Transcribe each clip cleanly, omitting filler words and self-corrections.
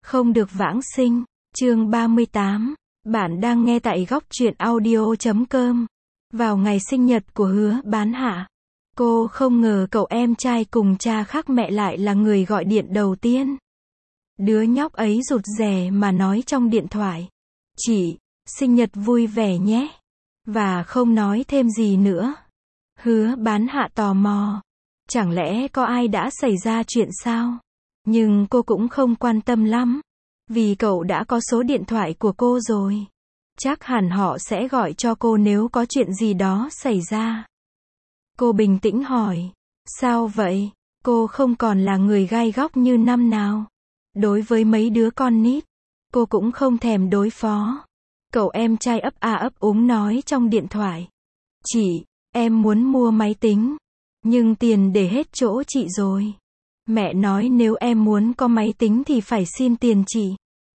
Không được vãng sinh. Chương 38. Bạn đang nghe tại góc truyện audio.com. Vào ngày sinh nhật của Hứa Bán Hạ, cô không ngờ cậu em trai cùng cha khác mẹ lại là người gọi điện đầu tiên. Đứa nhóc ấy rụt rè mà nói trong điện thoại: "Chị, sinh nhật vui vẻ nhé." Và không nói thêm gì nữa. Hứa Bán Hạ tò mò, chẳng lẽ có ai đã xảy ra chuyện sao? Nhưng cô cũng không quan tâm lắm, vì cậu đã có số điện thoại của cô rồi. Chắc hẳn họ sẽ gọi cho cô nếu có chuyện gì đó xảy ra. Cô bình tĩnh hỏi: "Sao vậy?" Cô không còn là người gai góc như năm nào. Đối với mấy đứa con nít, cô cũng không thèm đối phó. Cậu em trai ấp a ấp úng nói trong điện thoại: "Chị, em muốn mua máy tính, nhưng tiền để hết chỗ chị rồi. Mẹ nói nếu em muốn có máy tính thì phải xin tiền chị."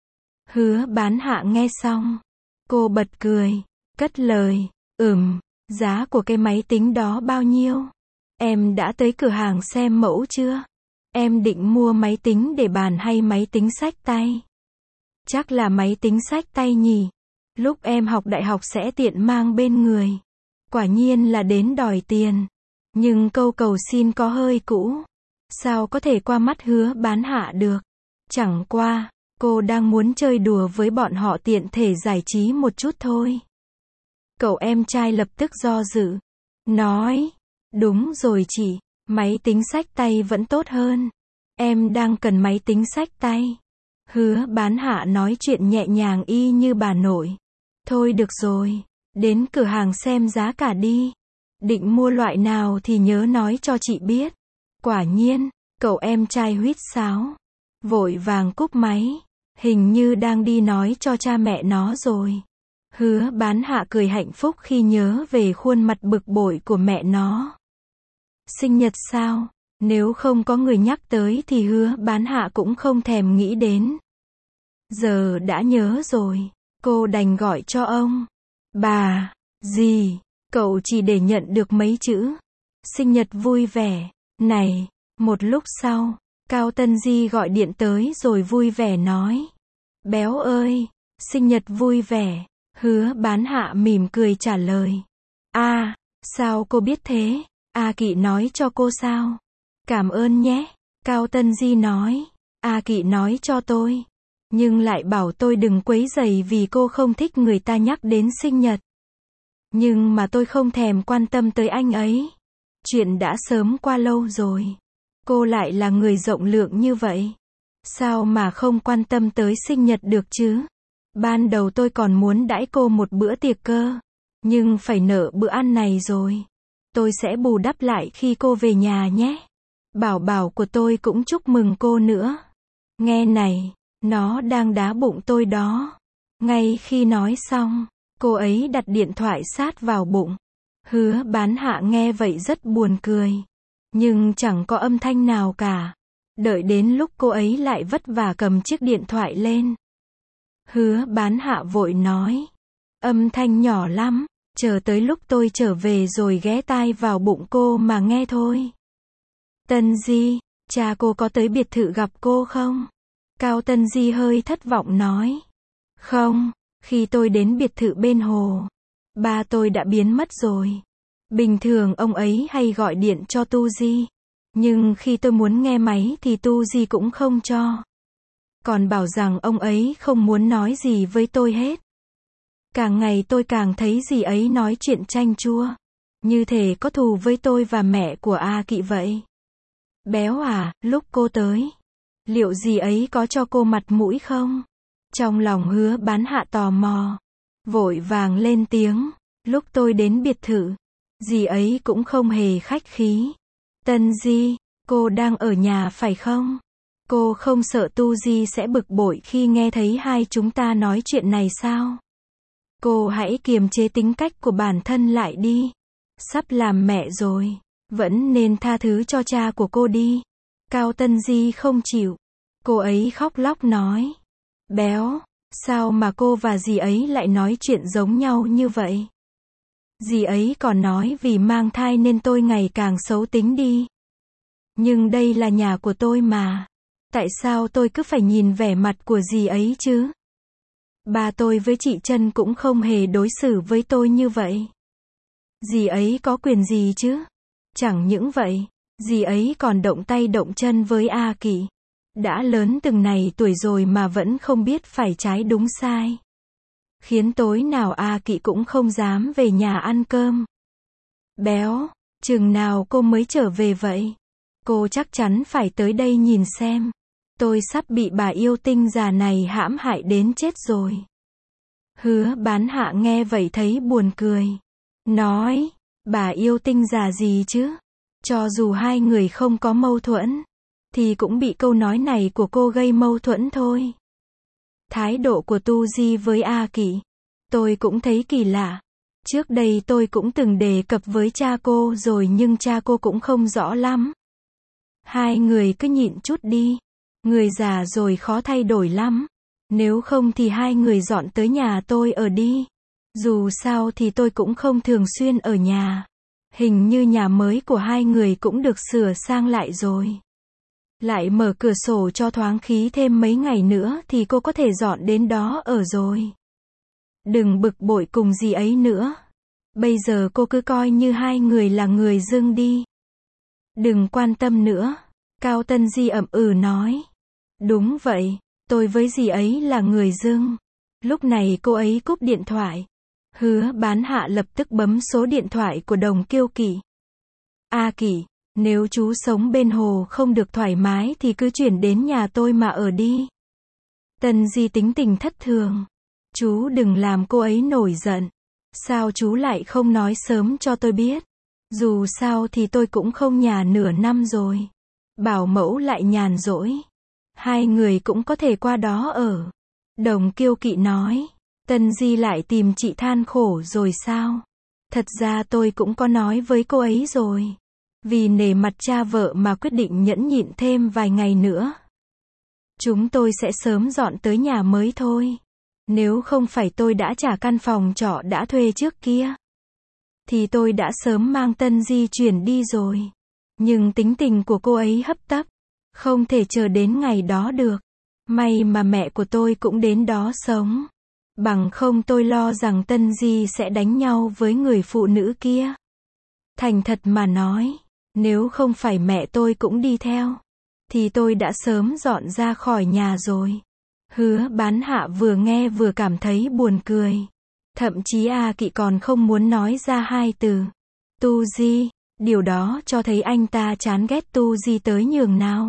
Hứa Bán Hạ nghe xong, cô bật cười, cất lời: Giá của cái máy tính đó bao nhiêu? Em đã tới cửa hàng xem mẫu chưa? Em định mua máy tính để bàn hay máy tính xách tay?" "Chắc là máy tính xách tay nhỉ. Lúc em học đại học sẽ tiện mang bên người." Quả nhiên là đến đòi tiền. Nhưng câu cầu xin có hơi cũ. Sao có thể qua mắt Hứa Bán Hạ được? Chẳng qua, cô đang muốn chơi đùa với bọn họ tiện thể giải trí một chút thôi. Cậu em trai lập tức do dự, nói: "Đúng rồi chị, máy tính xách tay vẫn tốt hơn. Em đang cần máy tính xách tay." Hứa Bán Hạ nói chuyện nhẹ nhàng y như bà nội. "Thôi được rồi, đến cửa hàng xem giá cả đi. Định mua loại nào thì nhớ nói cho chị biết." Quả nhiên, cậu em trai huýt sáo, vội vàng cúp máy, hình như đang đi nói cho cha mẹ nó rồi. Hứa Bán Hạ cười hạnh phúc khi nhớ về khuôn mặt bực bội của mẹ nó. Sinh nhật sao? Nếu không có người nhắc tới thì Hứa Bán Hạ cũng không thèm nghĩ đến. Giờ đã nhớ rồi, cô đành gọi cho ông, bà, dì. Cậu chỉ để nhận được mấy chữ: "Sinh nhật vui vẻ." Này, một lúc sau, Cao Tân Di gọi điện tới rồi vui vẻ nói: "Béo ơi, sinh nhật vui vẻ." Hứa Bán Hạ mỉm cười trả lời: Sao cô biết thế? A Kỵ nói cho cô sao?" "Cảm ơn nhé." Cao Tân Di nói: "A Kỵ nói cho tôi, nhưng lại bảo tôi đừng quấy rầy vì cô không thích người ta nhắc đến sinh nhật. Nhưng mà tôi không thèm quan tâm tới anh ấy. Chuyện đã sớm qua lâu rồi. Cô lại là người rộng lượng như vậy, sao mà không quan tâm tới sinh nhật được chứ? Ban đầu tôi còn muốn đãi cô một bữa tiệc cơ, nhưng phải nợ bữa ăn này rồi. Tôi sẽ bù đắp lại khi cô về nhà nhé. Bảo bảo của tôi cũng chúc mừng cô nữa." Nghe này, nó đang đá bụng tôi đó. Ngay khi nói xong, cô ấy đặt điện thoại sát vào bụng. Hứa Bán Hạ nghe vậy rất buồn cười, nhưng chẳng có âm thanh nào cả. Đợi đến lúc cô ấy lại vất vả cầm chiếc điện thoại lên, Hứa Bán Hạ vội nói: "Âm thanh nhỏ lắm, chờ tới lúc tôi trở về rồi ghé tai vào bụng cô mà nghe thôi." "Tân Di, cha cô có tới biệt thự gặp cô không?" Cao Tân Di hơi thất vọng nói: "Không, khi tôi đến biệt thự bên hồ, ba tôi đã biến mất rồi. Bình thường ông ấy hay gọi điện cho Tu Di, nhưng khi tôi muốn nghe máy thì Tu Di cũng không cho. Còn bảo rằng ông ấy không muốn nói gì với tôi hết. Càng ngày tôi càng thấy dì ấy nói chuyện chanh chua, như thể có thù với tôi và mẹ của A Kỵ vậy. Béo à, lúc cô tới, liệu dì ấy có cho cô mặt mũi không?" Trong lòng Hứa Bán Hạ tò mò, vội vàng lên tiếng: "Lúc tôi đến biệt thự, dì ấy cũng không hề khách khí." "Tân Di, cô đang ở nhà phải không? Cô không sợ Tu Di sẽ bực bội khi nghe thấy hai chúng ta nói chuyện này sao? Cô hãy kiềm chế tính cách của bản thân lại đi. Sắp làm mẹ rồi, vẫn nên tha thứ cho cha của cô đi." Cao Tân Di không chịu. Cô ấy khóc lóc nói: "Béo, sao mà cô và dì ấy lại nói chuyện giống nhau như vậy? Dì ấy còn nói vì mang thai nên tôi ngày càng xấu tính đi. Nhưng đây là nhà của tôi mà. Tại sao tôi cứ phải nhìn vẻ mặt của dì ấy chứ? Ba tôi với chị Trân cũng không hề đối xử với tôi như vậy. Dì ấy có quyền gì chứ? Chẳng những vậy, dì ấy còn động tay động chân với A Kỷ. Đã lớn từng này tuổi rồi mà vẫn không biết phải trái đúng sai. Khiến tối nào A Kỷ cũng không dám về nhà ăn cơm. Béo, chừng nào cô mới trở về vậy? Cô chắc chắn phải tới đây nhìn xem. Tôi sắp bị bà yêu tinh già này hãm hại đến chết rồi. Hứa Bán Hạ nghe vậy thấy buồn cười. Nói, bà yêu tinh già gì chứ? Cho dù hai người không có mâu thuẫn, thì cũng bị câu nói này của cô gây mâu thuẫn thôi. Thái độ của Tu Di với A Kỷ, tôi cũng thấy kỳ lạ. Trước đây tôi cũng từng đề cập với cha cô rồi nhưng cha cô cũng không rõ lắm. Hai người cứ nhịn chút đi. Người già rồi khó thay đổi lắm. Nếu không thì hai người dọn tới nhà tôi ở đi. Dù sao thì tôi cũng không thường xuyên ở nhà. Hình như nhà mới của hai người cũng được sửa sang lại rồi. Lại mở cửa sổ cho thoáng khí thêm mấy ngày nữa thì cô có thể dọn đến đó ở rồi. Đừng bực bội cùng dì ấy nữa. Bây giờ cô cứ coi như hai người là người dưng đi. Đừng quan tâm nữa. Cao Tân Di ậm ừ nói. Đúng vậy, tôi với dì ấy là người dưng. Lúc này cô ấy cúp điện thoại. Hứa Bán Hạ lập tức bấm số điện thoại của Đồng Kiêu Kỷ. A Kỷ, nếu chú sống bên hồ không được thoải mái thì cứ chuyển đến nhà tôi mà ở đi. Tân Di tính tình thất thường. Chú đừng làm cô ấy nổi giận. Sao chú lại không nói sớm cho tôi biết? Dù sao thì tôi cũng không nhà nửa năm rồi. Bảo mẫu lại nhàn rỗi. Hai người cũng có thể qua đó ở. Đồng Kiêu Kỵ nói. Tân Di lại tìm chị than khổ rồi sao? Thật ra tôi cũng có nói với cô ấy rồi. Vì nể mặt cha vợ mà quyết định nhẫn nhịn thêm vài ngày nữa. Chúng tôi sẽ sớm dọn tới nhà mới thôi. Nếu không phải tôi đã trả căn phòng trọ đã thuê trước kia, thì tôi đã sớm mang Tân Di chuyển đi rồi. Nhưng tính tình của cô ấy hấp tấp. Không thể chờ đến ngày đó được. May mà mẹ của tôi cũng đến đó sống. Bằng không tôi lo rằng Tân Di sẽ đánh nhau với người phụ nữ kia. Thành thật mà nói, nếu không phải mẹ tôi cũng đi theo, thì tôi đã sớm dọn ra khỏi nhà rồi. Hứa Bán Hạ vừa nghe vừa cảm thấy buồn cười. Thậm chí A Kỵ còn không muốn nói ra hai từ. Tu Di, điều đó cho thấy anh ta chán ghét Tu Di tới nhường nào.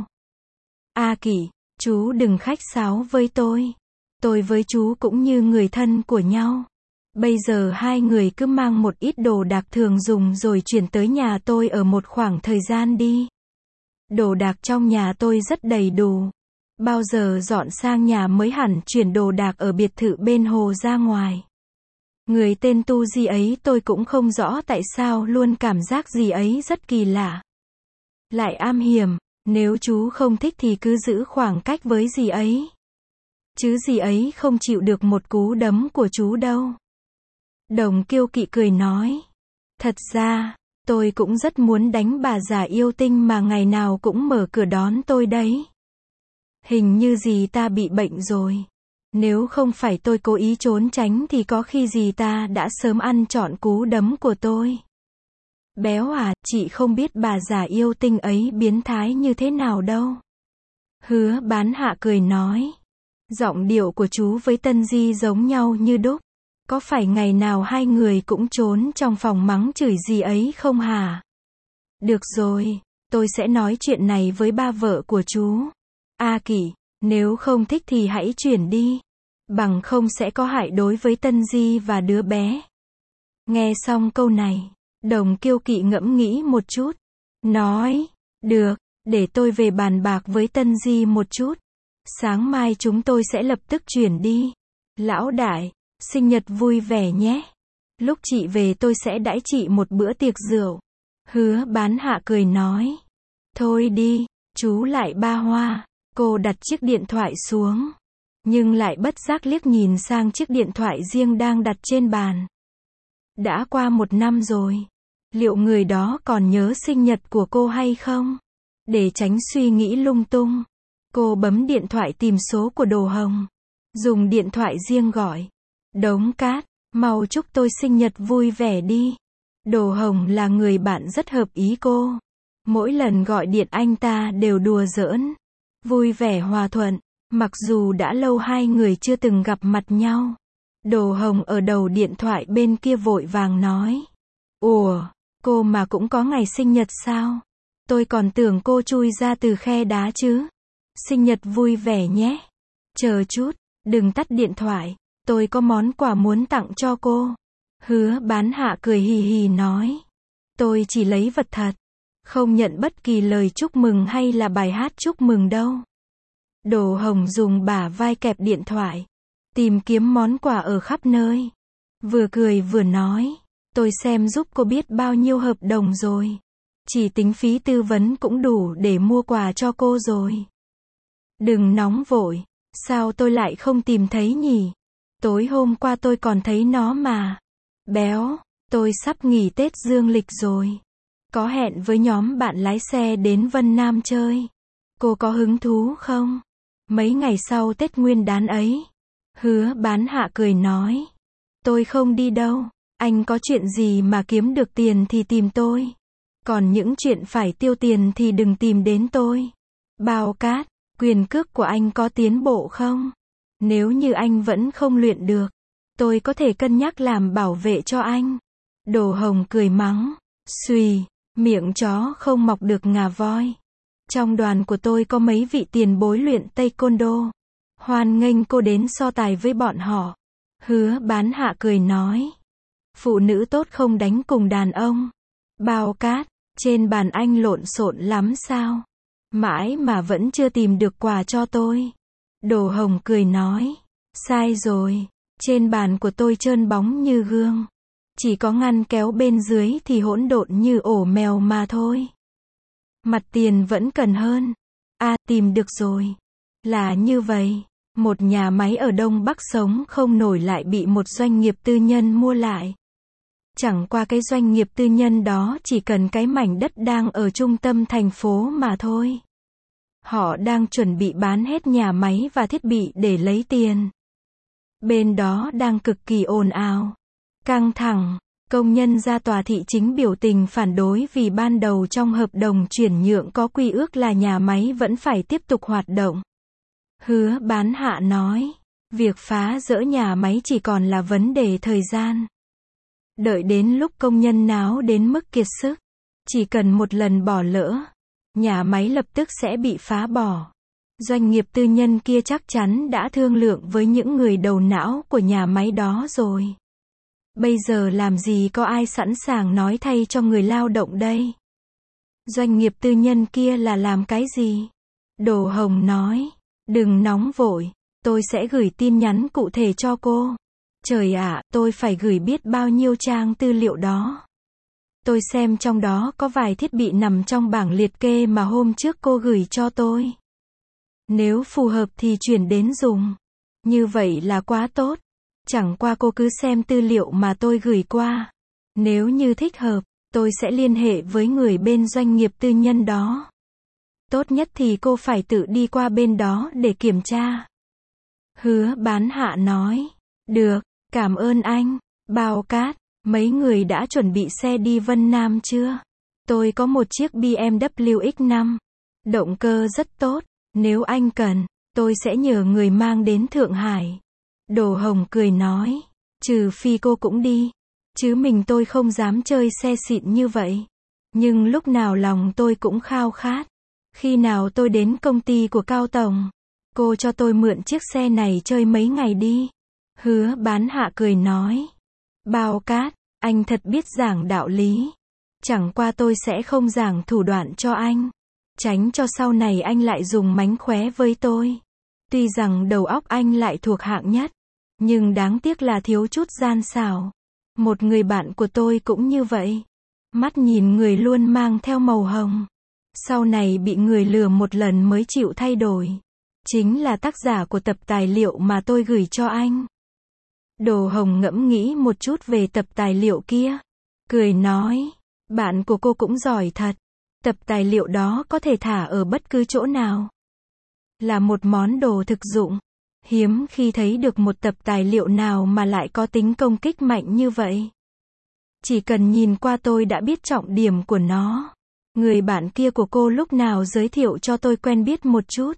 A Kỵ, chú đừng khách sáo với tôi. Tôi với chú cũng như người thân của nhau. Bây giờ hai người cứ mang một ít đồ đạc thường dùng rồi chuyển tới nhà tôi ở một khoảng thời gian đi. Đồ đạc trong nhà tôi rất đầy đủ. Bao giờ dọn sang nhà mới hẳn chuyển đồ đạc ở biệt thự bên hồ ra ngoài. Người tên Tu Di ấy tôi cũng không rõ tại sao luôn cảm giác gì ấy rất kỳ lạ. Lại am hiểm, nếu chú không thích thì cứ giữ khoảng cách với dì ấy. Chứ dì ấy không chịu được một cú đấm của chú đâu. Đồng Kiêu Kỵ cười nói. Thật ra, tôi cũng rất muốn đánh bà già yêu tinh mà ngày nào cũng mở cửa đón tôi đấy. Hình như dì ta bị bệnh rồi. Nếu không phải tôi cố ý trốn tránh thì có khi dì ta đã sớm ăn trọn cú đấm của tôi. Béo à, chị không biết bà già yêu tinh ấy biến thái như thế nào đâu. Hứa Bán Hạ cười nói. Giọng điệu của chú với Tân Di giống nhau như đúc. Có phải ngày nào hai người cũng trốn trong phòng mắng chửi dì ấy không hả? Được rồi, tôi sẽ nói chuyện này với ba vợ của chú. A Kỷ, nếu không thích thì hãy chuyển đi. Bằng không sẽ có hại đối với Tân Di và đứa bé. Nghe xong câu này, Đồng Kiêu Kỵ ngẫm nghĩ một chút. Nói, được, để tôi về bàn bạc với Tân Di một chút. Sáng mai chúng tôi sẽ lập tức chuyển đi. Lão đại, sinh nhật vui vẻ nhé. Lúc chị về tôi sẽ đãi chị một bữa tiệc rượu. Hứa Bán Hạ cười nói. Thôi đi, chú lại ba hoa. Cô đặt chiếc điện thoại xuống. Nhưng lại bất giác liếc nhìn sang chiếc điện thoại riêng đang đặt trên bàn. Đã qua 1 năm rồi. Liệu người đó còn nhớ sinh nhật của cô hay không? Để tránh suy nghĩ lung tung, Cô bấm điện thoại tìm số của Đồ Hồng. Dùng điện thoại riêng gọi. Đống Cát, mau chúc tôi sinh nhật vui vẻ đi. Đồ Hồng là người bạn rất hợp ý cô. Mỗi lần gọi điện anh ta đều đùa giỡn. Vui vẻ hòa thuận. Mặc dù đã lâu hai người chưa từng gặp mặt nhau. Đồ Hồng ở đầu điện thoại bên kia vội vàng nói. Ủa, cô mà cũng có ngày sinh nhật sao? Tôi còn tưởng cô chui ra từ khe đá chứ. Sinh nhật vui vẻ nhé. Chờ chút, đừng tắt điện thoại. Tôi có món quà muốn tặng cho cô. Hứa Bán Hạ cười hì hì nói. Tôi chỉ lấy vật thật. Không nhận bất kỳ lời chúc mừng hay là bài hát chúc mừng đâu. Đồ Hồng dùng bả vai kẹp điện thoại. Tìm kiếm món quà ở khắp nơi. Vừa cười vừa nói. Tôi xem giúp cô biết bao nhiêu hợp đồng rồi. Chỉ tính phí tư vấn cũng đủ để mua quà cho cô rồi. Đừng nóng vội. Sao tôi lại không tìm thấy nhỉ? Tối hôm qua tôi còn thấy nó mà. Béo, tôi sắp nghỉ Tết dương lịch rồi. Có hẹn với nhóm bạn lái xe đến Vân Nam chơi. Cô có hứng thú không? Mấy ngày sau Tết Nguyên đán ấy. Hứa Bán Hạ cười nói. Tôi không đi đâu. Anh có chuyện gì mà kiếm được tiền thì tìm tôi. Còn những chuyện phải tiêu tiền thì đừng tìm đến tôi. Bao Cát, quyền cước của anh có tiến bộ không? Nếu như anh vẫn không luyện được, tôi có thể cân nhắc làm bảo vệ cho anh. Đồ Hồng cười mắng. Xùy, miệng chó không mọc được ngà voi. Trong đoàn của tôi có mấy vị tiền bối luyện taekwondo. Hoan nghênh cô đến so tài với bọn họ. Hứa Bán Hạ cười nói. Phụ nữ tốt không đánh cùng đàn ông. Bao Cát, trên bàn anh lộn xộn lắm sao? Mãi mà vẫn chưa tìm được quà cho tôi. Đồ Hồng cười nói. Sai rồi, trên bàn của tôi trơn bóng như gương. Chỉ có ngăn kéo bên dưới thì hỗn độn như ổ mèo mà thôi. Mặt tiền vẫn cần hơn. Tìm được rồi. Là như vậy. Một nhà máy ở Đông Bắc sống không nổi lại bị một doanh nghiệp tư nhân mua lại. Chẳng qua cái doanh nghiệp tư nhân đó chỉ cần cái mảnh đất đang ở trung tâm thành phố mà thôi. Họ đang chuẩn bị bán hết nhà máy và thiết bị để lấy tiền. Bên đó đang cực kỳ ồn ào, căng thẳng. Công nhân ra tòa thị chính biểu tình phản đối vì ban đầu trong hợp đồng chuyển nhượng có quy ước là nhà máy vẫn phải tiếp tục hoạt động. Hứa Bán Hạ nói, việc phá dỡ nhà máy chỉ còn là vấn đề thời gian. Đợi đến lúc công nhân náo đến mức kiệt sức, chỉ cần một lần bỏ lỡ, nhà máy lập tức sẽ bị phá bỏ. Doanh nghiệp tư nhân kia chắc chắn đã thương lượng với những người đầu não của nhà máy đó rồi. Bây giờ làm gì có ai sẵn sàng nói thay cho người lao động đây? Doanh nghiệp tư nhân kia là làm cái gì? Đồ Hồng nói, đừng nóng vội, tôi sẽ gửi tin nhắn cụ thể cho cô. Trời ạ, tôi phải gửi biết bao nhiêu trang tư liệu đó. Tôi xem trong đó có vài thiết bị nằm trong bảng liệt kê mà hôm trước cô gửi cho tôi. Nếu phù hợp thì chuyển đến dùng. Như vậy là quá tốt. Chẳng qua cô cứ xem tư liệu mà tôi gửi qua. Nếu như thích hợp, tôi sẽ liên hệ với người bên doanh nghiệp tư nhân đó. Tốt nhất thì cô phải tự đi qua bên đó để kiểm tra. Hứa Bán Hạ nói. Được, cảm ơn anh. Bao Cát, mấy người đã chuẩn bị xe đi Vân Nam chưa? Tôi có một chiếc BMW X5. Động cơ rất tốt. Nếu anh cần, tôi sẽ nhờ người mang đến Thượng Hải. Đồ Hồng cười nói. Trừ phi cô cũng đi. Chứ mình tôi không dám chơi xe xịn như vậy. Nhưng lúc nào lòng tôi cũng khao khát. Khi nào tôi đến công ty của Cao Tổng, cô cho tôi mượn chiếc xe này chơi mấy ngày đi. Hứa Bán Hạ cười nói. Bao Cát, anh thật biết giảng đạo lý. Chẳng qua tôi sẽ không giảng thủ đoạn cho anh. Tránh cho sau này anh lại dùng mánh khóe với tôi. Tuy rằng đầu óc anh lại thuộc hạng nhất, nhưng đáng tiếc là thiếu chút gian xảo. Một người bạn của tôi cũng như vậy. Mắt nhìn người luôn mang theo màu hồng. Sau này bị người lừa một lần mới chịu thay đổi. Chính là tác giả của tập tài liệu mà tôi gửi cho anh. Đồ Hồng ngẫm nghĩ một chút về tập tài liệu kia. Cười nói, bạn của cô cũng giỏi thật. Tập tài liệu đó có thể thả ở bất cứ chỗ nào. là một món đồ thực dụng. Hiếm khi thấy được một tập tài liệu nào mà lại có tính công kích mạnh như vậy. Chỉ cần nhìn qua tôi đã biết trọng điểm của nó. Người bạn kia của cô lúc nào giới thiệu cho tôi quen biết một chút.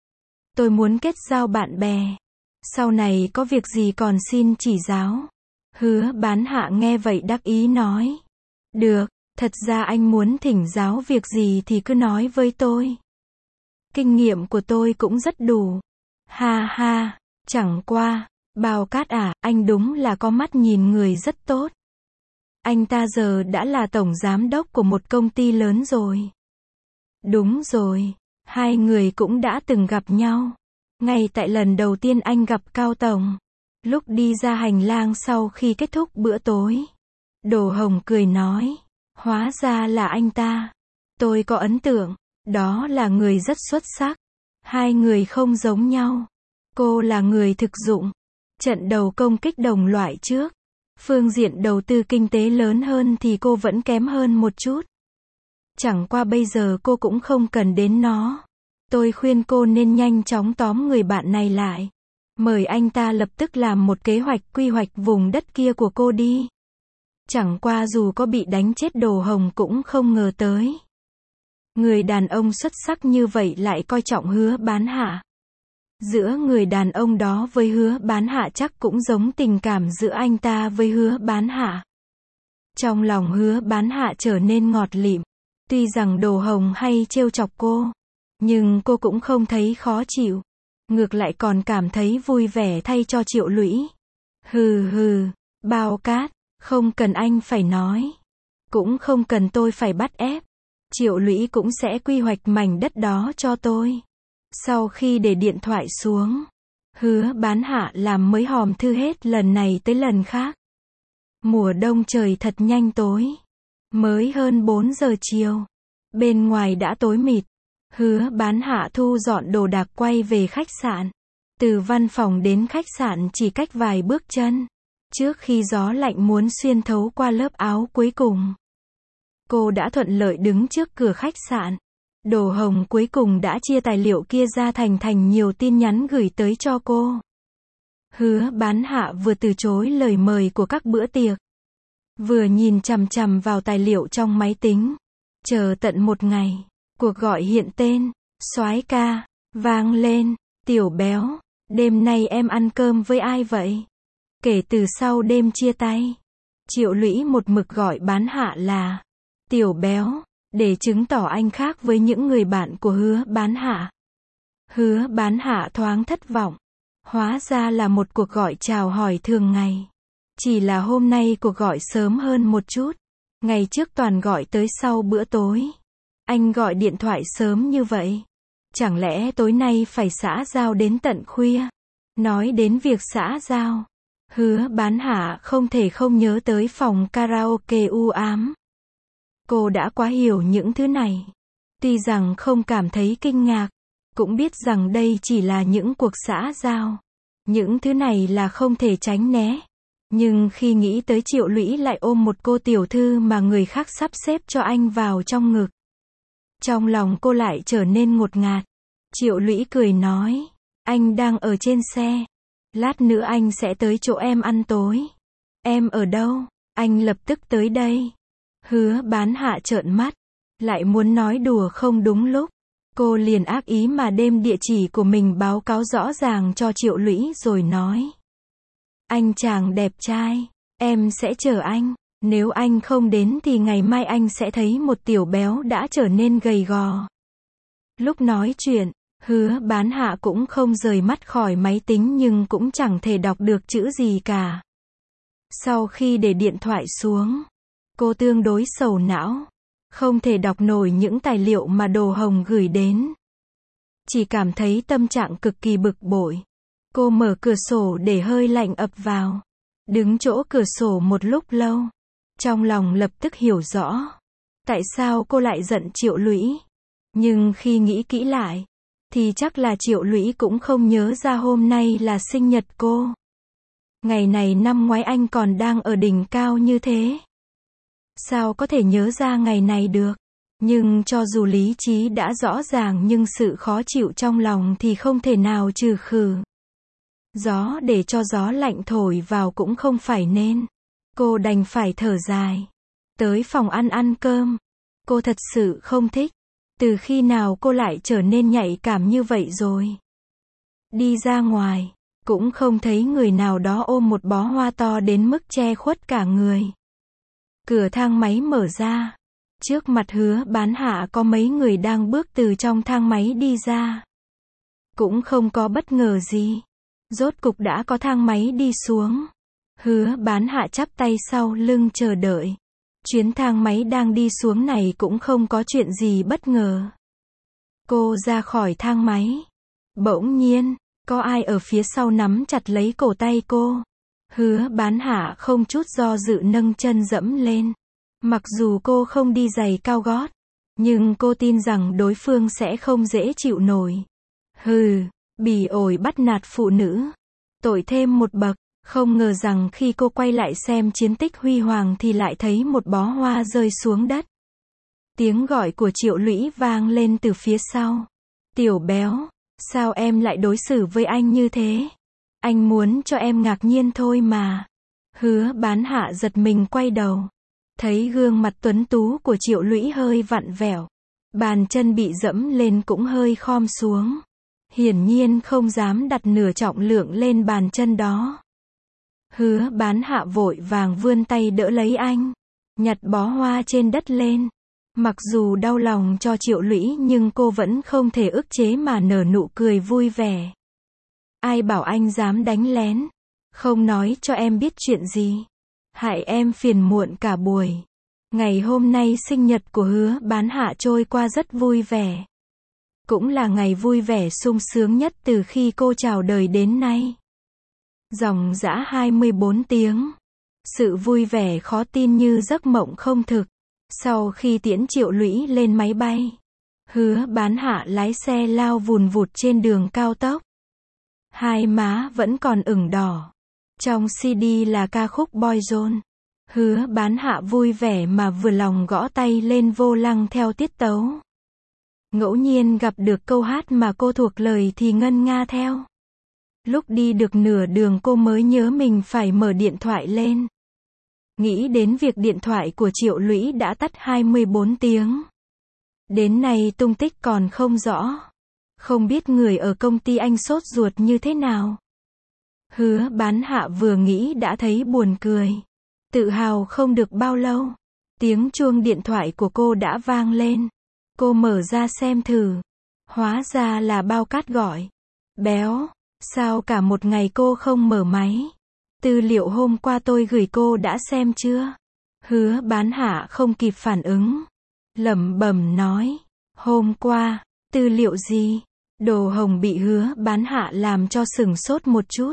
Tôi muốn kết giao bạn bè. Sau này có việc gì còn xin chỉ giáo. Hứa Bán Hạ nghe vậy đắc ý nói. Được, thật ra anh muốn thỉnh giáo việc gì thì cứ nói với tôi. Kinh nghiệm của tôi cũng rất đủ. Ha ha, chẳng qua, Bao Cát à, anh đúng là có mắt nhìn người rất tốt. Anh ta giờ đã là tổng giám đốc của một công ty lớn rồi. Đúng rồi, hai người cũng đã từng gặp nhau. Ngay tại lần đầu tiên anh gặp Cao Tổng. Lúc đi ra hành lang sau khi kết thúc bữa tối. Đồ Hồng cười nói. Hóa ra là anh ta. Tôi có ấn tượng. Đó là người rất xuất sắc. Hai người không giống nhau. Cô là người thực dụng. Trận đầu công kích đồng loại trước. Phương diện đầu tư kinh tế lớn hơn thì cô vẫn kém hơn một chút. Chẳng qua bây giờ cô cũng không cần đến nó. Tôi khuyên cô nên nhanh chóng tóm người bạn này lại. Mời anh ta lập tức làm một kế hoạch quy hoạch vùng đất kia của cô đi. Chẳng qua dù có bị đánh chết Đồ Hồng cũng không ngờ tới. Người đàn ông xuất sắc như vậy lại coi trọng Hứa Bán Hạ. Giữa người đàn ông đó với Hứa Bán Hạ chắc cũng giống tình cảm giữa anh ta với Hứa Bán Hạ. Trong lòng Hứa Bán Hạ trở nên ngọt lịm. Tuy rằng Đồ Hồng hay trêu chọc cô, nhưng cô cũng không thấy khó chịu. Ngược lại còn cảm thấy vui vẻ thay cho Triệu Lũy. Hừ hừ, Bao Cát, không cần anh phải nói. Cũng không cần tôi phải bắt ép. Triệu Lũy cũng sẽ quy hoạch mảnh đất đó cho tôi. Sau khi để điện thoại xuống, Hứa Bán Hạ làm mới hòm thư hết lần này tới lần khác. Mùa đông trời thật nhanh tối. Mới hơn 4 giờ chiều. Bên ngoài đã tối mịt. Hứa Bán Hạ thu dọn đồ đạc quay về khách sạn. Từ văn phòng đến khách sạn chỉ cách vài bước chân. Trước khi gió lạnh muốn xuyên thấu qua lớp áo cuối cùng. Cô đã thuận lợi đứng trước cửa khách sạn. Đồ Hồng cuối cùng đã chia tài liệu kia ra thành nhiều tin nhắn gửi tới cho cô. Hứa Bán Hạ vừa từ chối lời mời của các bữa tiệc. Vừa nhìn chằm chằm vào tài liệu trong máy tính. Chờ tận một ngày. Cuộc gọi hiện tên. Soái ca. Vang lên. Tiểu Béo. Đêm nay em ăn cơm với ai vậy? Kể từ sau đêm chia tay. Triệu Lũy một mực gọi Bán Hạ là Tiểu Béo. Để chứng tỏ anh khác với những người bạn của Hứa Bán Hạ. Hứa Bán Hạ thoáng thất vọng. Hóa ra là một cuộc gọi chào hỏi thường ngày. Chỉ là hôm nay cuộc gọi sớm hơn một chút. Ngày trước toàn gọi tới sau bữa tối. Anh gọi điện thoại sớm như vậy. Chẳng lẽ tối nay phải xã giao đến tận khuya? Nói đến việc xã giao. Hứa Bán Hạ không thể không nhớ tới phòng karaoke u ám. Cô đã quá hiểu những thứ này. Tuy rằng không cảm thấy kinh ngạc. Cũng biết rằng đây chỉ là những cuộc xã giao. Những thứ này là không thể tránh né. Nhưng khi nghĩ tới Triệu Lũy lại ôm một cô tiểu thư mà người khác sắp xếp cho anh vào trong ngực. Trong lòng cô lại trở nên ngột ngạt. Triệu Lũy cười nói. Anh đang ở trên xe. Lát nữa anh sẽ tới chỗ em ăn tối. Em ở đâu? Anh lập tức tới đây. Hứa Bán Hạ trợn mắt. Lại muốn nói đùa không đúng lúc. Cô liền ác ý mà đem địa chỉ của mình báo cáo rõ ràng cho Triệu Lũy rồi nói. Anh chàng đẹp trai. Em sẽ chờ anh. Nếu anh không đến thì ngày mai anh sẽ thấy một Tiểu Béo đã trở nên gầy gò. Lúc nói chuyện, Hứa Bán Hạ cũng không rời mắt khỏi máy tính nhưng cũng chẳng thể đọc được chữ gì cả. Sau khi để điện thoại xuống, cô tương đối sầu não. Không thể đọc nổi những tài liệu mà Đồ Hồng gửi đến. Chỉ cảm thấy tâm trạng cực kỳ bực bội. Cô mở cửa sổ để hơi lạnh ập vào. Đứng chỗ cửa sổ một lúc lâu. Trong lòng lập tức hiểu rõ. Tại sao cô lại giận Triệu Lũy. Nhưng khi nghĩ kỹ lại. Thì chắc là Triệu Lũy cũng không nhớ ra hôm nay là sinh nhật cô. Ngày này năm ngoái anh còn đang ở đỉnh cao như thế. Sao có thể nhớ ra ngày này được. Nhưng cho dù lý trí đã rõ ràng nhưng sự khó chịu trong lòng thì không thể nào trừ khử. Gió để cho gió lạnh thổi vào cũng không phải nên. Cô đành phải thở dài. Tới phòng ăn cơm. Cô thật sự không thích. Từ khi nào cô lại trở nên nhạy cảm như vậy rồi? Đi ra ngoài, cũng không thấy người nào đó ôm một bó hoa to đến mức che khuất cả người. Cửa thang máy mở ra. Trước mặt Hứa Bán Hạ có mấy người đang bước từ trong thang máy đi ra. Cũng không có bất ngờ gì. Rốt cục đã có thang máy đi xuống. Hứa Bán Hạ chắp tay sau lưng chờ đợi. Chuyến thang máy đang đi xuống này cũng không có chuyện gì bất ngờ. Cô ra khỏi thang máy. Bỗng nhiên, có ai ở phía sau nắm chặt lấy cổ tay cô. Hứa Bán Hạ không chút do dự nâng chân dẫm lên. Mặc dù cô không đi giày cao gót, nhưng cô tin rằng đối phương sẽ không dễ chịu nổi. Hừ, bỉ ổi bắt nạt phụ nữ. Tội thêm một bậc. Không ngờ rằng khi cô quay lại xem chiến tích huy hoàng thì lại thấy một bó hoa rơi xuống đất. Tiếng gọi của Triệu Lũy vang lên từ phía sau. Tiểu béo, sao em lại đối xử với anh như thế? Anh muốn cho em ngạc nhiên thôi mà. Hứa Bán Hạ giật mình quay đầu. Thấy gương mặt tuấn tú của Triệu Lũy hơi vặn vẹo. Bàn chân bị dẫm lên cũng hơi khom xuống. Hiển nhiên không dám đặt nửa trọng lượng lên bàn chân đó. Hứa Bán Hạ vội vàng vươn tay đỡ lấy anh. Nhặt bó hoa trên đất lên. Mặc dù đau lòng cho Triệu Lũy nhưng cô vẫn không thể ức chế mà nở nụ cười vui vẻ. Ai bảo anh dám đánh lén. Không nói cho em biết chuyện gì. Hại em phiền muộn cả buổi. Ngày hôm nay sinh nhật của Hứa Bán Hạ trôi qua rất vui vẻ. Cũng là ngày vui vẻ sung sướng nhất từ khi cô chào đời đến nay. Dòng dã 24 tiếng. Sự vui vẻ khó tin như giấc mộng không thực. Sau khi tiễn Triệu Lũy lên máy bay, Hứa Bán Hạ lái xe lao vùn vụt trên đường cao tốc. Hai má vẫn còn ửng đỏ. Trong CD là ca khúc Boyzone. Hứa Bán Hạ vui vẻ mà vừa lòng gõ tay lên vô lăng theo tiết tấu. Ngẫu nhiên gặp được câu hát mà cô thuộc lời thì ngân nga theo. Lúc đi được nửa đường cô mới nhớ mình phải mở điện thoại lên. Nghĩ đến việc điện thoại của Triệu Lũy đã tắt 24 tiếng. Đến nay tung tích còn không rõ. Không biết người ở công ty anh sốt ruột như thế nào. Hứa Bán Hạ vừa nghĩ đã thấy buồn cười. Tự hào không được bao lâu. Tiếng chuông điện thoại của cô đã vang lên. Cô mở ra xem thử. Hóa ra là Bao Cát gọi. Béo, sao cả một ngày cô không mở máy? Tư liệu hôm qua tôi gửi cô đã xem chưa? Hứa Bán Hạ không kịp phản ứng. Lẩm bẩm nói. Hôm qua, tư liệu gì? Đồ Hồng bị Hứa Bán Hạ làm cho sửng sốt một chút.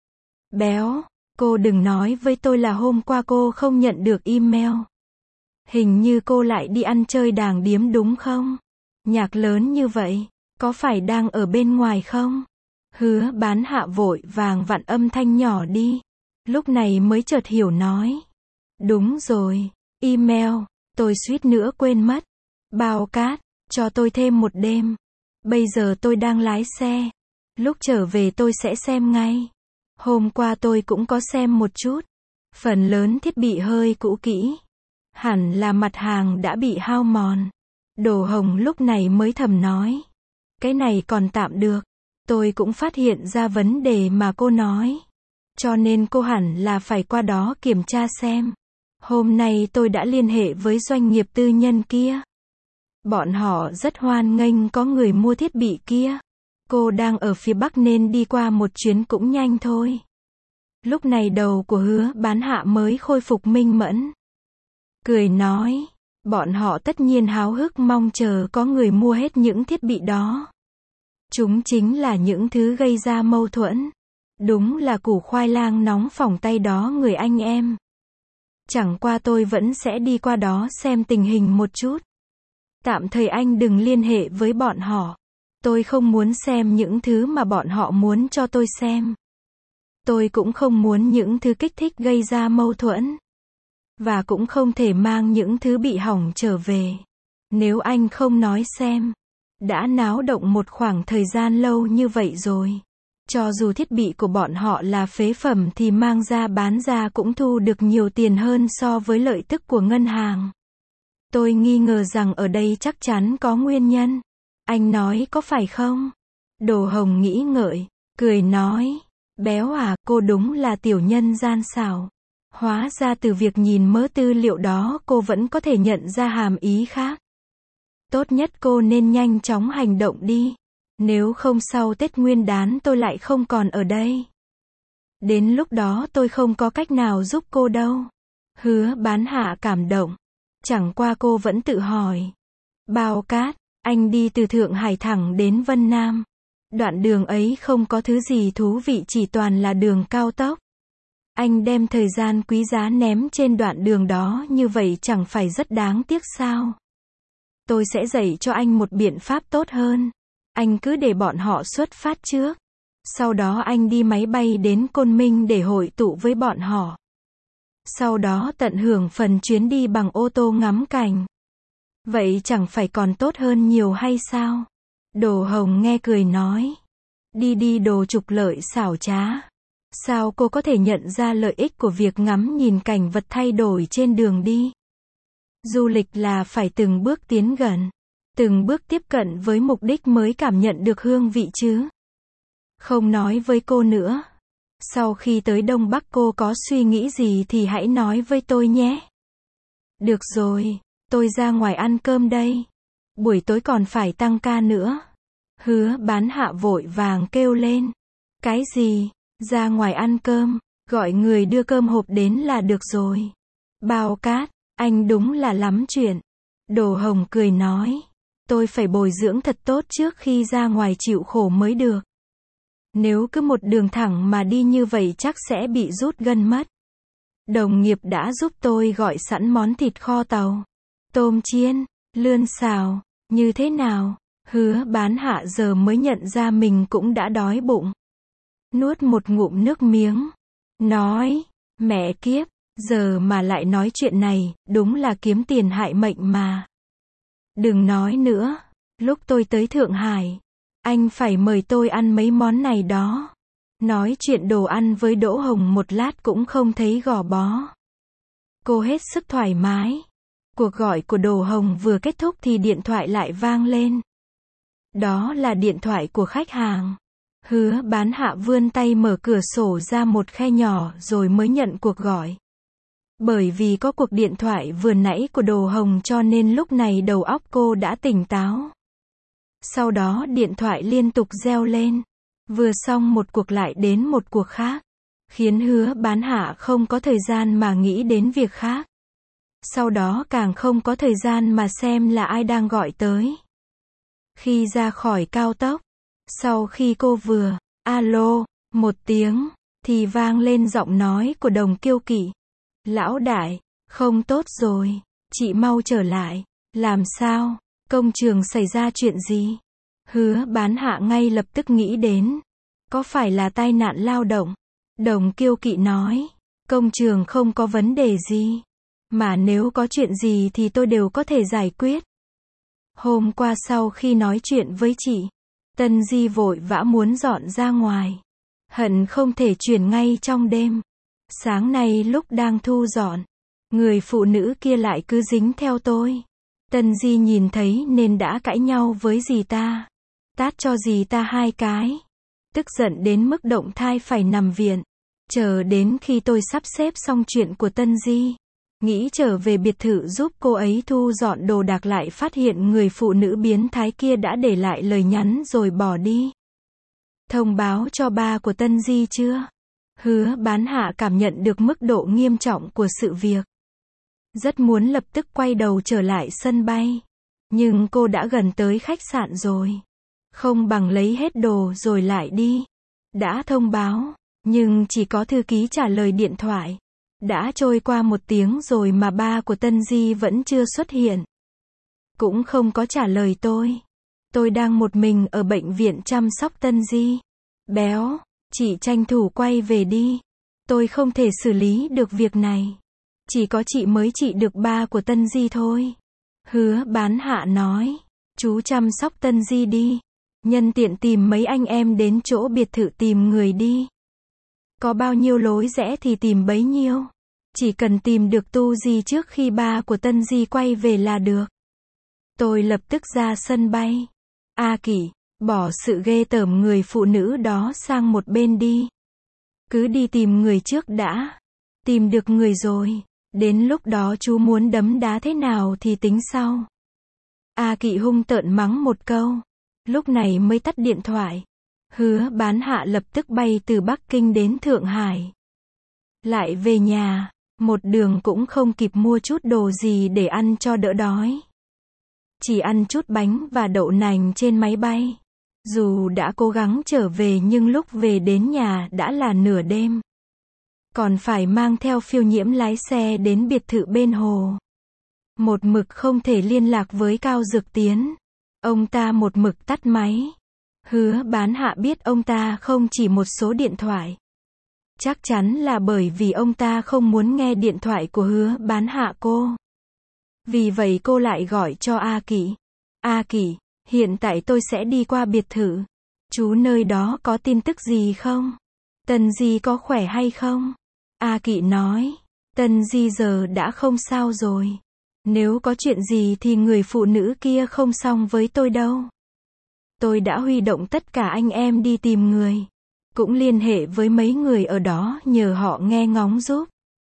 Béo, cô đừng nói với tôi là hôm qua cô không nhận được email. Hình như cô lại đi ăn chơi đàng điếm đúng không? Nhạc lớn như vậy, có phải đang ở bên ngoài không? Hứa Bán Hạ vội vàng vặn âm thanh nhỏ đi. Lúc này mới chợt hiểu nói. Đúng rồi, email, tôi suýt nữa quên mất. Bao Cát, cho tôi thêm một đêm. Bây giờ tôi đang lái xe. Lúc trở về tôi sẽ xem ngay. Hôm qua tôi cũng có xem một chút. Phần lớn thiết bị hơi cũ kỹ. Hẳn là mặt hàng đã bị hao mòn. Đồ Hồng lúc này mới thầm nói. Cái này còn tạm được. Tôi cũng phát hiện ra vấn đề mà cô nói. Cho nên cô hẳn là phải qua đó kiểm tra xem. Hôm nay tôi đã liên hệ với doanh nghiệp tư nhân kia. Bọn họ rất hoan nghênh có người mua thiết bị kia. Cô đang ở phía Bắc nên đi qua một chuyến cũng nhanh thôi. Lúc này đầu của Hứa Bán Hạ mới khôi phục minh mẫn. Cười nói, bọn họ tất nhiên háo hức mong chờ có người mua hết những thiết bị đó. Chúng chính là những thứ gây ra mâu thuẫn. Đúng là củ khoai lang nóng phỏng tay đó người anh em. Chẳng qua tôi vẫn sẽ đi qua đó xem tình hình một chút. Tạm thời anh đừng liên hệ với bọn họ. Tôi không muốn xem những thứ mà bọn họ muốn cho tôi xem. Tôi cũng không muốn những thứ kích thích gây ra mâu thuẫn. Và cũng không thể mang những thứ bị hỏng trở về. Nếu anh không nói xem, đã náo động một khoảng thời gian lâu như vậy rồi. Cho dù thiết bị của bọn họ là phế phẩm thì mang ra bán ra cũng thu được nhiều tiền hơn so với lợi tức của ngân hàng. Tôi nghi ngờ rằng ở đây chắc chắn có nguyên nhân. Anh nói có phải không? Đồ Hồng nghĩ ngợi, cười nói, béo à, cô đúng là tiểu nhân gian xảo. Hóa ra từ việc nhìn mớ tư liệu đó cô vẫn có thể nhận ra hàm ý khác. Tốt nhất cô nên nhanh chóng hành động đi. Nếu không sau Tết Nguyên đán tôi lại không còn ở đây. Đến lúc đó tôi không có cách nào giúp cô đâu. Hứa Bán Hạ cảm động. Chẳng qua cô vẫn tự hỏi. Bao Cát, anh đi từ Thượng Hải thẳng đến Vân Nam. Đoạn đường ấy không có thứ gì thú vị, chỉ toàn là đường cao tốc. Anh đem thời gian quý giá ném trên đoạn đường đó như vậy chẳng phải rất đáng tiếc sao? Tôi sẽ dạy cho anh một biện pháp tốt hơn. Anh cứ để bọn họ xuất phát trước. Sau đó anh đi máy bay đến Côn Minh để hội tụ với bọn họ. Sau đó tận hưởng phần chuyến đi bằng ô tô ngắm cảnh. Vậy chẳng phải còn tốt hơn nhiều hay sao? Đồ Hồng nghe cười nói. Đi đồ trục lợi xảo trá. Sao cô có thể nhận ra lợi ích của việc ngắm nhìn cảnh vật thay đổi trên đường đi? Du lịch là phải từng bước tiến gần. Từng bước tiếp cận với mục đích mới cảm nhận được hương vị chứ. Không nói với cô nữa. Sau khi tới Đông Bắc cô có suy nghĩ gì thì hãy nói với tôi nhé. Được rồi, tôi ra ngoài ăn cơm đây. Buổi tối còn phải tăng ca nữa. Hứa Bán Hạ vội vàng kêu lên. Cái gì? Ra ngoài ăn cơm, gọi người đưa cơm hộp đến là được rồi. Bao Cát, anh đúng là lắm chuyện. Đồ Hồng cười nói. Tôi phải bồi dưỡng thật tốt trước khi ra ngoài chịu khổ mới được. Nếu cứ một đường thẳng mà đi như vậy chắc sẽ bị rút gân mất. Đồng nghiệp đã giúp tôi gọi sẵn món thịt kho tàu, tôm chiên, lươn xào, như thế nào? Hứa Bán Hạ giờ mới nhận ra mình cũng đã đói bụng. Nuốt một ngụm nước miếng. Nói, mẹ kiếp, giờ mà lại nói chuyện này, đúng là kiếm tiền hại mệnh mà. Đừng nói nữa, lúc tôi tới Thượng Hải, anh phải mời tôi ăn mấy món này đó. Nói chuyện đồ ăn với Đỗ Hồng một lát cũng không thấy gò bó. Cô hết sức thoải mái. Cuộc gọi của Đồ Hồng vừa kết thúc thì điện thoại lại vang lên. Đó là điện thoại của khách hàng. Hứa Bán Hạ vươn tay mở cửa sổ ra một khe nhỏ rồi mới nhận cuộc gọi. Bởi vì có cuộc điện thoại vừa nãy của Đồ Hồng cho nên lúc này đầu óc cô đã tỉnh táo. Sau đó điện thoại liên tục reo lên. Vừa xong một cuộc lại đến một cuộc khác. Khiến Hứa Bán Hạ không có thời gian mà nghĩ đến việc khác. Sau đó càng không có thời gian mà xem là ai đang gọi tới. Khi ra khỏi cao tốc, sau khi cô vừa alo một tiếng, thì vang lên giọng nói của Đồng Kiêu Kỵ. Lão đại, không tốt rồi, chị mau trở lại. Làm sao? Công trường xảy ra chuyện gì? Hứa Bán Hạ ngay lập tức nghĩ đến. Có phải là tai nạn lao động? Đồng Kiêu Kỵ nói. Công trường không có vấn đề gì. Mà nếu có chuyện gì thì tôi đều có thể giải quyết. Hôm qua sau khi nói chuyện với chị, Tân Di vội vã muốn dọn ra ngoài. Hận không thể chuyển ngay trong đêm. Sáng nay lúc đang thu dọn, người phụ nữ kia lại cứ dính theo tôi. Tân Di nhìn thấy nên đã cãi nhau với dì ta. Tát cho dì ta 2 cái. Tức giận đến mức động thai phải nằm viện. Chờ đến khi tôi sắp xếp xong chuyện của Tân Di, nghĩ trở về biệt thự giúp cô ấy thu dọn đồ đạc lại phát hiện người phụ nữ biến thái kia đã để lại lời nhắn rồi bỏ đi. Thông báo cho ba của Tân Di chưa? Hứa Bán Hạ cảm nhận được mức độ nghiêm trọng của sự việc. Rất muốn lập tức quay đầu trở lại sân bay. Nhưng cô đã gần tới khách sạn rồi. Không bằng lấy hết đồ rồi lại đi. Đã thông báo, nhưng chỉ có thư ký trả lời điện thoại. Đã trôi qua 1 tiếng rồi mà ba của Tân Di vẫn chưa xuất hiện. Cũng không có trả lời tôi. Tôi đang một mình ở bệnh viện chăm sóc Tân Di. Béo, chị tranh thủ quay về đi. Tôi không thể xử lý được việc này. Chỉ có chị mới trị được ba của Tân Di thôi. Hứa Bán Hạ nói. Chú chăm sóc Tân Di đi. Nhân tiện tìm mấy anh em đến chỗ biệt thự tìm người đi. Có bao nhiêu lối rẽ thì tìm bấy nhiêu. Chỉ cần tìm được Tu Di trước khi ba của Tân Di quay về là được. Tôi lập tức ra sân bay. A Kỷ, bỏ sự ghê tởm người phụ nữ đó sang một bên đi. Cứ đi tìm người trước đã. Tìm được người rồi. Đến lúc đó chú muốn đấm đá thế nào thì tính sau. A Kỷ hung tợn mắng một câu. Lúc này mới tắt điện thoại. Hứa Bán Hạ lập tức bay từ Bắc Kinh đến Thượng Hải. Lại về nhà. Một đường cũng không kịp mua chút đồ gì để ăn cho đỡ đói. Chỉ ăn chút bánh và đậu nành trên máy bay. Dù đã cố gắng trở về nhưng lúc về đến nhà đã là nửa đêm. Còn phải mang theo Phiêu Nhiễm lái xe đến biệt thự bên hồ. Một mực không thể liên lạc với Cao Dược Tiến. Ông ta một mực tắt máy. Hứa Bán Hạ biết ông ta không chỉ một số điện thoại. Chắc chắn là bởi vì ông ta không muốn nghe điện thoại của Hứa Bán Hạ cô. Vì vậy cô lại gọi cho A Kỷ. A Kỷ, hiện tại tôi sẽ đi qua biệt thự. Chú nơi đó có tin tức gì không? Tân Di có khỏe hay không? A Kỷ nói. Tân Di giờ đã không sao rồi. Nếu có chuyện gì thì người phụ nữ kia không xong với tôi đâu. Tôi đã huy động tất cả anh em đi tìm người. Cũng liên hệ với mấy người ở đó nhờ họ nghe ngóng giúp.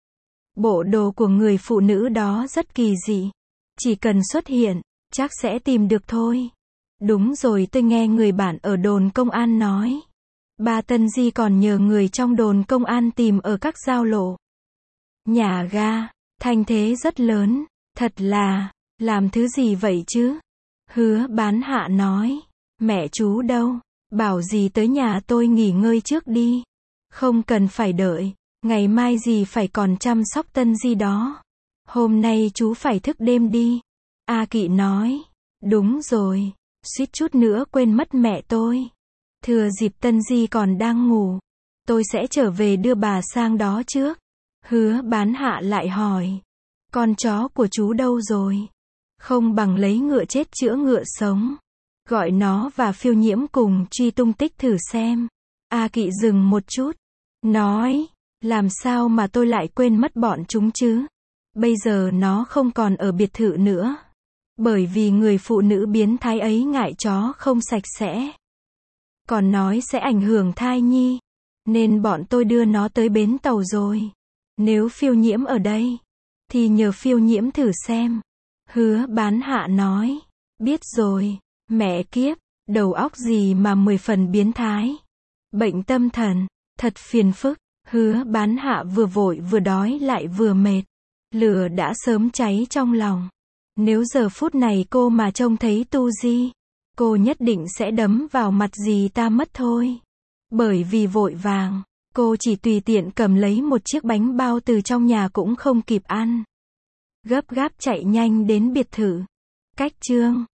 Bộ đồ của người phụ nữ đó rất kỳ dị. Chỉ cần xuất hiện, chắc sẽ tìm được thôi. Đúng rồi, tôi nghe người bạn ở đồn công an nói. Ba Tân Di còn nhờ người trong đồn công an tìm ở các giao lộ. Nhà ga, thanh thế rất lớn. Thật là, làm thứ gì vậy chứ? Hứa Bán Hạ nói. Mẹ chú đâu? Bảo dì tới nhà tôi nghỉ ngơi trước đi. Không cần phải đợi. Ngày mai dì phải còn chăm sóc Tân Di đó. Hôm nay chú phải thức đêm đi. A Kỷ nói. Đúng rồi. Suýt chút nữa quên mất mẹ tôi. Thừa dịp Tân Di còn đang ngủ. Tôi sẽ trở về đưa bà sang đó trước. Hứa Bán Hạ lại hỏi. Con chó của chú đâu rồi? Không bằng lấy ngựa chết chữa ngựa sống. Gọi nó và Phiêu Nhiễm cùng truy tung tích thử xem. A Kỷ dừng một chút. Nói. Làm sao mà tôi lại quên mất bọn chúng chứ? Bây giờ nó không còn ở biệt thự nữa. Bởi vì người phụ nữ biến thái ấy ngại chó không sạch sẽ. Còn nói sẽ ảnh hưởng thai nhi. Nên bọn tôi đưa nó tới bến tàu rồi. Nếu Phiêu Nhiễm ở đây, thì nhờ Phiêu Nhiễm thử xem. Hứa Bán Hạ nói. Biết rồi. Mẹ kiếp, đầu óc gì mà 10 phần biến thái. Bệnh tâm thần, thật phiền phức. Hứa Bán Hạ vừa vội vừa đói lại vừa mệt. Lửa đã sớm cháy trong lòng. Nếu giờ phút này cô mà trông thấy Tu Di, cô nhất định sẽ đấm vào mặt dì ta mất thôi. Bởi vì vội vàng, cô chỉ tùy tiện cầm lấy một chiếc bánh bao từ trong nhà cũng không kịp ăn. Gấp gáp chạy nhanh đến biệt thự. Cách chương